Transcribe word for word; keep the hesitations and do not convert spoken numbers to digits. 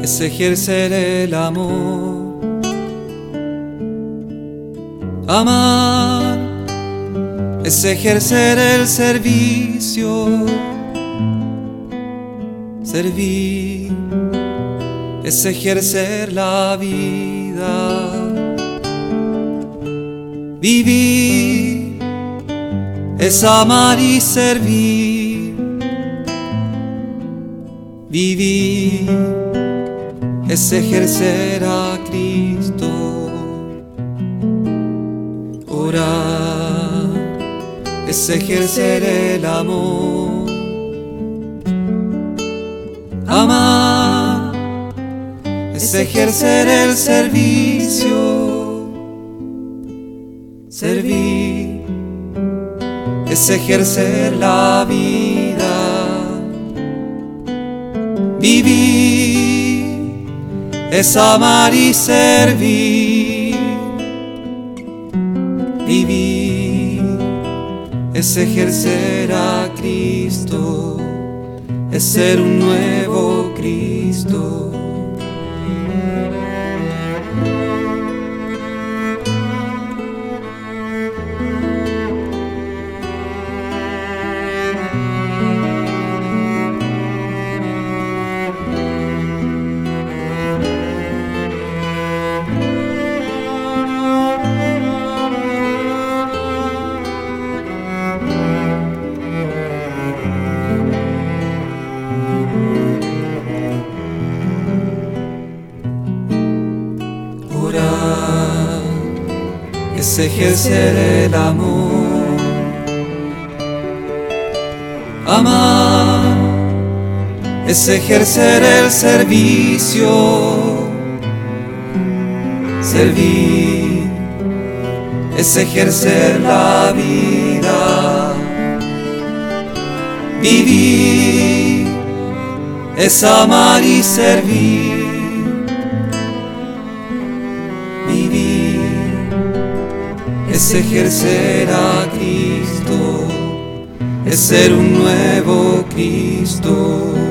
es ejercer el amor. Amar es ejercer el servicio. Servir es ejercer la vida. Vivir es amar y servir. Vivir es ejercer a Cristo. Orar es ejercer el amor. Amar es ejercer el servicio. Servir es ejercer la vida. Vivir es amar y servir. Vivir es ejercer a Cristo, es ser un nuevo Cristo. Es ejercer el amor. Amar es ejercer el servicio. Servir es ejercer la vida. Vivir es amar y servir. Es ejercer a Cristo, es ser un nuevo Cristo.